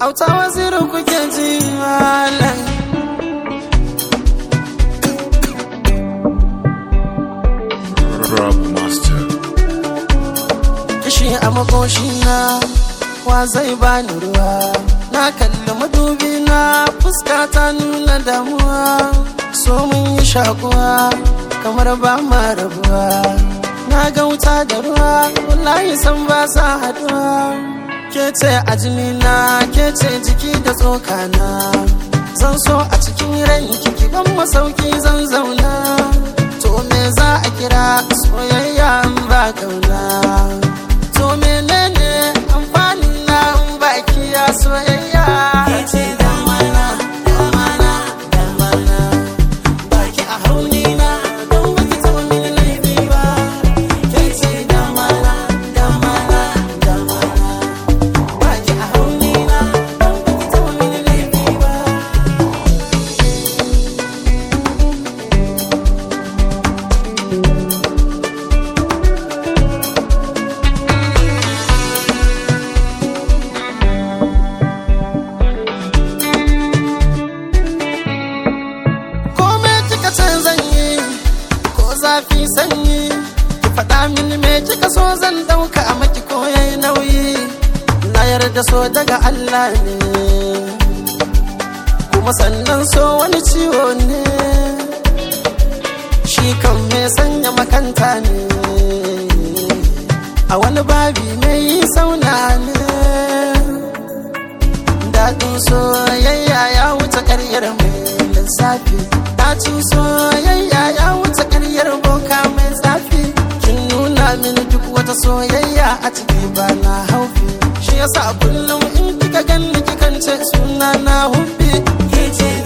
auta waziri kuke ji malam. Rap Master. Kishi a makoshina, wa zai bani ruwa? Na kalli madubi na, fuska ta nuna damuwa. So mun yi shakuwa, kamar ba ma rabuwa. Na ga wuta da ruwa, wallahi san ba sa haduwa. Ke ce a jinina, ke ce jiki da tsokana. Zan so a cikin ranki ki ban masauki zan zauna. To me za a kira soyayya in ba kauna? To menene amfanin na in ba kiya soyayya? Ke ce damana, damana, damana. Baki a haunina, don baki taɓa mini laifi ba. Ke ce damana, damana, damana. Baki a haunina, don baki taɓa mini laifi ba. Zafi sanyi ki faɗa mini me kika so zan ɗauka a maki ko yayi nauyi. Na yarda so daga Allah ne, kuma sannan so wani ciwo ne. Shi kan me sanya makanta ne, a wani babi mai yi sauna ne. Daɗin soyayya ya wuce ƙaryar mai lissafi. Dacin soyayya ya wuce ƙaryar boka mai zafi. Kin nuna mini duk wata soyayya a ciki ba na haufi. Shi yasa kullum in kika ganni kikan ce suna na hubbi.